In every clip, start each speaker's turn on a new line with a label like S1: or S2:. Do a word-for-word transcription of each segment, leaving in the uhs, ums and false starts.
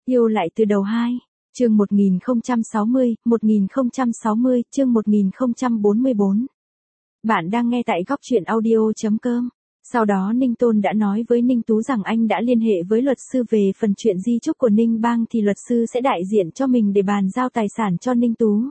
S1: Yêu lại từ đầu hai. Chương một nghìn không trăm sáu mươi, một nghìn không trăm sáu mươi, chương một nghìn không trăm bốn mươi bốn. Bạn đang nghe tại góc truyện audio.com. Sau đó Ninh Tôn đã nói với Ninh Tú rằng anh đã liên hệ với luật sư về phần chuyện di chúc của Ninh Bang thì luật sư sẽ đại diện cho mình để bàn giao tài sản cho Ninh Tú.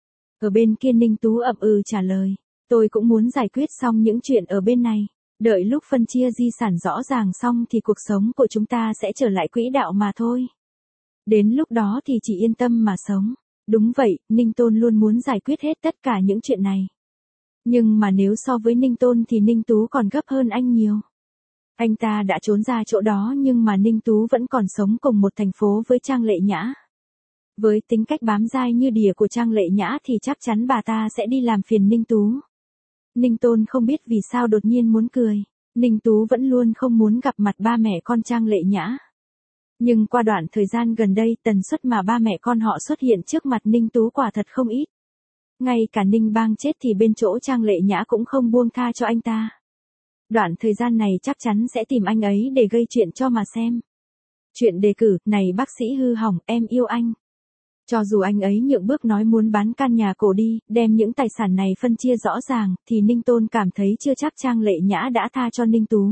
S1: Ở bên kia Ninh Tú ậm ừ trả lời, tôi cũng muốn giải quyết xong những chuyện ở bên này. Đợi lúc phân chia di sản rõ ràng xong thì cuộc sống của chúng ta sẽ trở lại quỹ đạo mà thôi. Đến lúc đó thì chỉ yên tâm mà sống. Đúng vậy, Ninh Tôn luôn muốn giải quyết hết tất cả những chuyện này. Nhưng mà nếu so với Ninh Tôn thì Ninh Tú còn gấp hơn anh nhiều. Anh ta đã trốn ra chỗ đó nhưng mà Ninh Tú vẫn còn sống cùng một thành phố với Trang Lệ Nhã. Với tính cách bám dai như đỉa của Trang Lệ Nhã thì chắc chắn bà ta sẽ đi làm phiền Ninh Tú. Ninh Tôn không biết vì sao đột nhiên muốn cười. Ninh Tú vẫn luôn không muốn gặp mặt ba mẹ con Trang Lệ Nhã. Nhưng qua đoạn thời gian gần đây tần suất mà ba mẹ con họ xuất hiện trước mặt Ninh Tú quả thật không ít. Ngay cả Ninh Bang chết thì bên chỗ Trang Lệ Nhã cũng không buông tha cho anh ta. Đoạn thời gian này chắc chắn sẽ tìm anh ấy để gây chuyện cho mà xem. Chuyện đề cử, này bác sĩ hư hỏng, em yêu anh. Cho dù anh ấy nhượng bước nói muốn bán căn nhà cổ đi, đem những tài sản này phân chia rõ ràng, thì Ninh Tôn cảm thấy chưa chắc Trang Lệ Nhã đã tha cho Ninh Tú.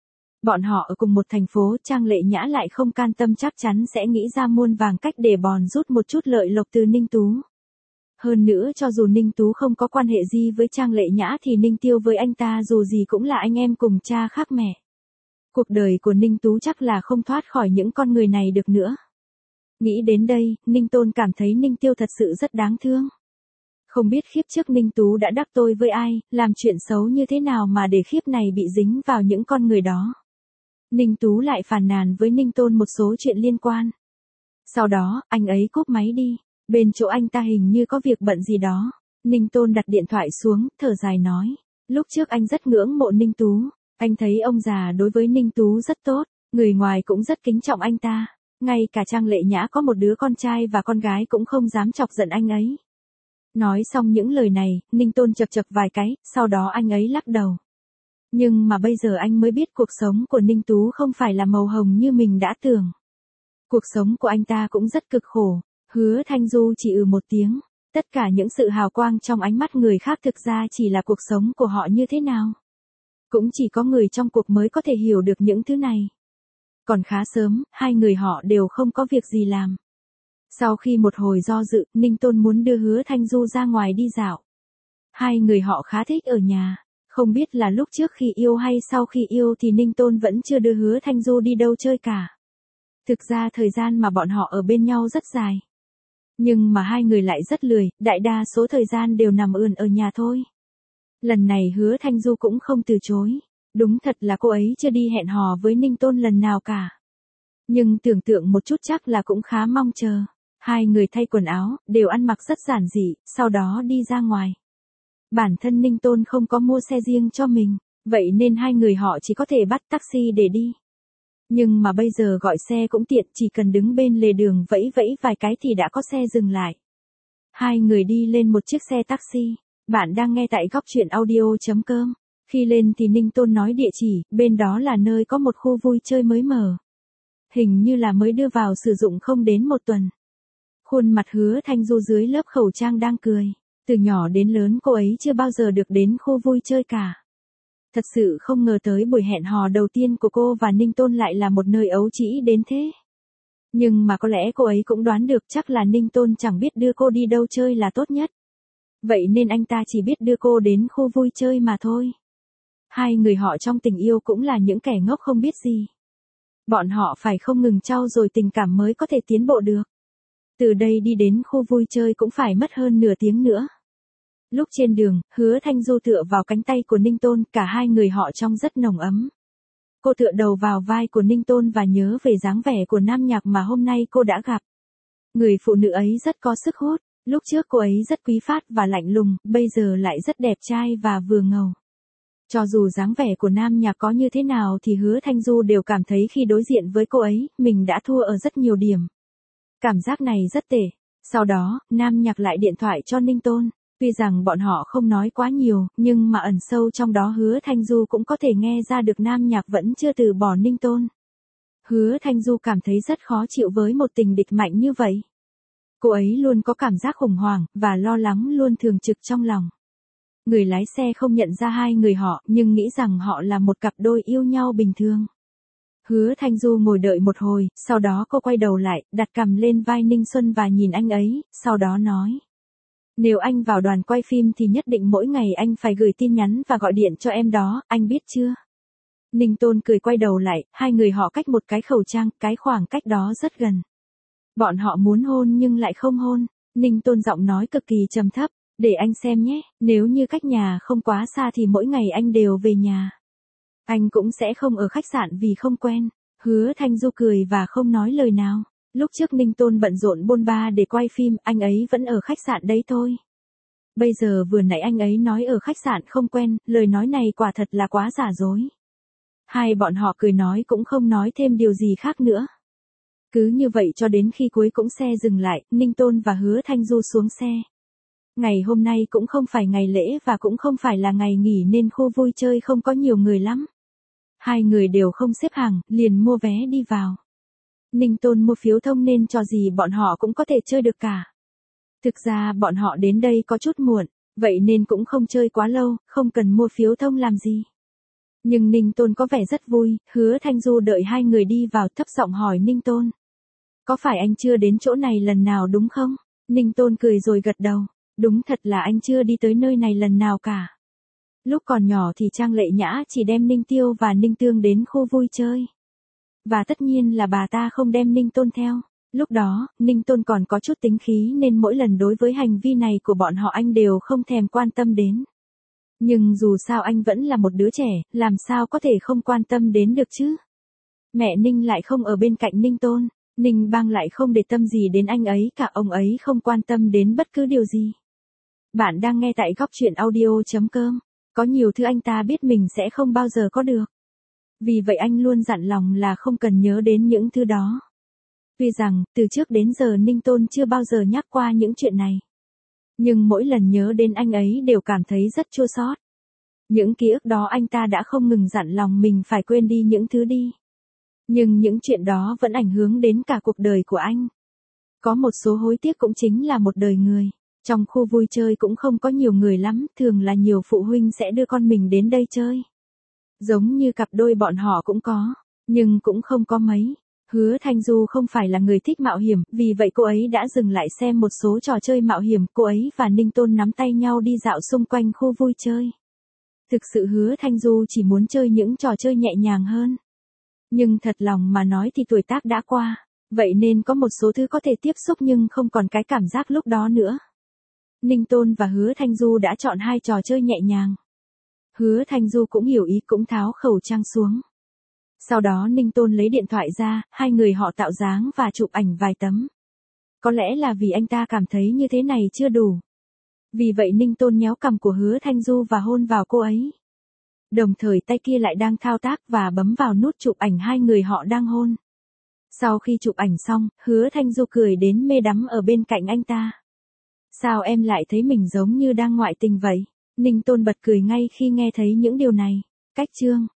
S1: Bọn họ ở cùng một thành phố, Trang Lệ Nhã lại không can tâm chắc chắn sẽ nghĩ ra muôn vàng cách để bòn rút một chút lợi lộc từ Ninh Tú. Hơn nữa cho dù Ninh Tú không có quan hệ gì với Trang Lệ Nhã thì Ninh Tiêu với anh ta dù gì cũng là anh em cùng cha khác mẹ. Cuộc đời của Ninh Tú chắc là không thoát khỏi những con người này được nữa. Nghĩ đến đây, Ninh Tôn cảm thấy Ninh Tiêu thật sự rất đáng thương. Không biết khiếp trước Ninh Tú đã đắc tội với ai, làm chuyện xấu như thế nào mà để khiếp này bị dính vào những con người đó. Ninh Tú lại phàn nàn với Ninh Tôn một số chuyện liên quan. Sau đó, anh ấy cúp máy đi. Bên chỗ anh ta hình như có việc bận gì đó. Ninh Tôn đặt điện thoại xuống, thở dài nói. Lúc trước anh rất ngưỡng mộ Ninh Tú. Anh thấy ông già đối với Ninh Tú rất tốt. Người ngoài cũng rất kính trọng anh ta. Ngay cả Trang Lệ Nhã có một đứa con trai và con gái cũng không dám chọc giận anh ấy. Nói xong những lời này, Ninh Tôn chập chập vài cái, sau đó anh ấy lắc đầu. Nhưng mà bây giờ anh mới biết cuộc sống của Ninh Tú không phải là màu hồng như mình đã tưởng. Cuộc sống của anh ta cũng rất cực khổ. Hứa Thanh Du chỉ ừ một tiếng. Tất cả những sự hào quang trong ánh mắt người khác thực ra chỉ là cuộc sống của họ như thế nào. Cũng chỉ có người trong cuộc mới có thể hiểu được những thứ này. Còn khá sớm, hai người họ đều không có việc gì làm. Sau khi một hồi do dự, Ninh Tôn muốn đưa Hứa Thanh Du ra ngoài đi dạo. Hai người họ khá thích ở nhà. Không biết là lúc trước khi yêu hay sau khi yêu thì Ninh Tôn vẫn chưa đưa Hứa Thanh Du đi đâu chơi cả. Thực ra thời gian mà bọn họ ở bên nhau rất dài. Nhưng mà hai người lại rất lười, đại đa số thời gian đều nằm ườn ở nhà thôi. Lần này Hứa Thanh Du cũng không từ chối. Đúng thật là cô ấy chưa đi hẹn hò với Ninh Tôn lần nào cả. Nhưng tưởng tượng một chút chắc là cũng khá mong chờ. Hai người thay quần áo, đều ăn mặc rất giản dị, sau đó đi ra ngoài. Bản thân Ninh Tôn không có mua xe riêng cho mình, vậy nên hai người họ chỉ có thể bắt taxi để đi. Nhưng mà bây giờ gọi xe cũng tiện, chỉ cần đứng bên lề đường vẫy vẫy vài cái thì đã có xe dừng lại. Hai người đi lên một chiếc xe taxi. Bạn đang nghe tại góc truyện audio.com. Khi lên thì Ninh Tôn nói địa chỉ, bên đó là nơi có một khu vui chơi mới mở. Hình như là mới đưa vào sử dụng không đến một tuần. Khuôn mặt Hứa Thanh Du dưới lớp khẩu trang đang cười. Từ nhỏ đến lớn cô ấy chưa bao giờ được đến khu vui chơi cả. Thật sự không ngờ tới buổi hẹn hò đầu tiên của cô và Ninh Tôn lại là một nơi ấu trĩ đến thế. Nhưng mà có lẽ cô ấy cũng đoán được chắc là Ninh Tôn chẳng biết đưa cô đi đâu chơi là tốt nhất. Vậy nên anh ta chỉ biết đưa cô đến khu vui chơi mà thôi. Hai người họ trong tình yêu cũng là những kẻ ngốc không biết gì. Bọn họ phải không ngừng trau dồi tình cảm mới có thể tiến bộ được. Từ đây đi đến khu vui chơi cũng phải mất hơn nửa tiếng nữa. Lúc trên đường, Hứa Thanh Du tựa vào cánh tay của Ninh Tôn, cả hai người họ trông rất nồng ấm. Cô tựa đầu vào vai của Ninh Tôn và nhớ về dáng vẻ của nam nhạc mà hôm nay cô đã gặp. Người phụ nữ ấy rất có sức hút, lúc trước cô ấy rất quý phát và lạnh lùng, bây giờ lại rất đẹp trai và vừa ngầu. Cho dù dáng vẻ của nam nhạc có như thế nào thì Hứa Thanh Du đều cảm thấy khi đối diện với cô ấy, mình đã thua ở rất nhiều điểm. Cảm giác này rất tệ. Sau đó, nam nhạc lại điện thoại cho Ninh Tôn. Tuy rằng bọn họ không nói quá nhiều, nhưng mà ẩn sâu trong đó Hứa Thanh Du cũng có thể nghe ra được nam nhạc vẫn chưa từ bỏ Ninh Tôn. Hứa Thanh Du cảm thấy rất khó chịu với một tình địch mạnh như vậy. Cô ấy luôn có cảm giác khủng hoảng, và lo lắng luôn thường trực trong lòng. Người lái xe không nhận ra hai người họ, nhưng nghĩ rằng họ là một cặp đôi yêu nhau bình thường. Hứa Thanh Du ngồi đợi một hồi, sau đó cô quay đầu lại, đặt cằm lên vai Ninh Xuân và nhìn anh ấy, sau đó nói. Nếu anh vào đoàn quay phim thì nhất định mỗi ngày anh phải gửi tin nhắn và gọi điện cho em đó, anh biết chưa? Ninh Tôn cười quay đầu lại, hai người họ cách một cái khẩu trang, cái khoảng cách đó rất gần. Bọn họ muốn hôn nhưng lại không hôn. Ninh Tôn giọng nói cực kỳ trầm thấp, để anh xem nhé, nếu như cách nhà không quá xa thì mỗi ngày anh đều về nhà. Anh cũng sẽ không ở khách sạn vì không quen. Hứa Thanh Du cười và không nói lời nào. Lúc trước Ninh Tôn bận rộn bôn ba để quay phim, anh ấy vẫn ở khách sạn đấy thôi. Bây giờ vừa nãy anh ấy nói ở khách sạn không quen, lời nói này quả thật là quá giả dối. Hai bọn họ cười nói cũng không nói thêm điều gì khác nữa. Cứ như vậy cho đến khi cuối cũng xe dừng lại, Ninh Tôn và Hứa Thanh Du xuống xe. Ngày hôm nay cũng không phải ngày lễ và cũng không phải là ngày nghỉ nên khu vui chơi không có nhiều người lắm. Hai người đều không xếp hàng, liền mua vé đi vào. Ninh Tôn mua phiếu thông nên trò gì bọn họ cũng có thể chơi được cả. Thực ra bọn họ đến đây có chút muộn, vậy nên cũng không chơi quá lâu, không cần mua phiếu thông làm gì. Nhưng Ninh Tôn có vẻ rất vui, Hứa Thanh Du đợi hai người đi vào thấp giọng hỏi Ninh Tôn. Có phải anh chưa đến chỗ này lần nào đúng không? Ninh Tôn cười rồi gật đầu. Đúng thật là anh chưa đi tới nơi này lần nào cả. Lúc còn nhỏ thì Trang Lệ Nhã chỉ đem Ninh Tiêu và Ninh Tương đến khu vui chơi. Và tất nhiên là bà ta không đem Ninh Tôn theo. Lúc đó, Ninh Tôn còn có chút tính khí nên mỗi lần đối với hành vi này của bọn họ anh đều không thèm quan tâm đến. Nhưng dù sao anh vẫn là một đứa trẻ, làm sao có thể không quan tâm đến được chứ? Mẹ Ninh lại không ở bên cạnh Ninh Tôn, Ninh Bang lại không để tâm gì đến anh ấy cả, ông ấy không quan tâm đến bất cứ điều gì. Bạn đang nghe tại góc truyện audio.com. Có nhiều thứ anh ta biết mình sẽ không bao giờ có được. Vì vậy anh luôn dặn lòng là không cần nhớ đến những thứ đó. Tuy rằng, từ trước đến giờ Ninh Tôn chưa bao giờ nhắc qua những chuyện này. Nhưng mỗi lần nhớ đến anh ấy đều cảm thấy rất chua xót. Những ký ức đó anh ta đã không ngừng dặn lòng mình phải quên đi những thứ đi. Nhưng những chuyện đó vẫn ảnh hưởng đến cả cuộc đời của anh. Có một số hối tiếc cũng chính là một đời người. Trong khu vui chơi cũng không có nhiều người lắm, thường là nhiều phụ huynh sẽ đưa con mình đến đây chơi. Giống như cặp đôi bọn họ cũng có, nhưng cũng không có mấy. Hứa Thanh Du không phải là người thích mạo hiểm, vì vậy cô ấy đã dừng lại xem một số trò chơi mạo hiểm. Cô ấy và Ninh Tôn nắm tay nhau đi dạo xung quanh khu vui chơi. Thực sự Hứa Thanh Du chỉ muốn chơi những trò chơi nhẹ nhàng hơn. Nhưng thật lòng mà nói thì tuổi tác đã qua, vậy nên có một số thứ có thể tiếp xúc nhưng không còn cái cảm giác lúc đó nữa. Ninh Tôn và Hứa Thanh Du đã chọn hai trò chơi nhẹ nhàng. Hứa Thanh Du cũng hiểu ý, cũng tháo khẩu trang xuống. Sau đó Ninh Tôn lấy điện thoại ra, hai người họ tạo dáng và chụp ảnh vài tấm. Có lẽ là vì anh ta cảm thấy như thế này chưa đủ. Vì vậy Ninh Tôn nhéo cằm của Hứa Thanh Du và hôn vào cô ấy. Đồng thời tay kia lại đang thao tác và bấm vào nút chụp ảnh hai người họ đang hôn. Sau khi chụp ảnh xong, Hứa Thanh Du cười đến mê đắm ở bên cạnh anh ta. Sao em lại thấy mình giống như đang ngoại tình vậy? Ninh Tôn bật cười ngay khi nghe thấy những điều này. Cách chương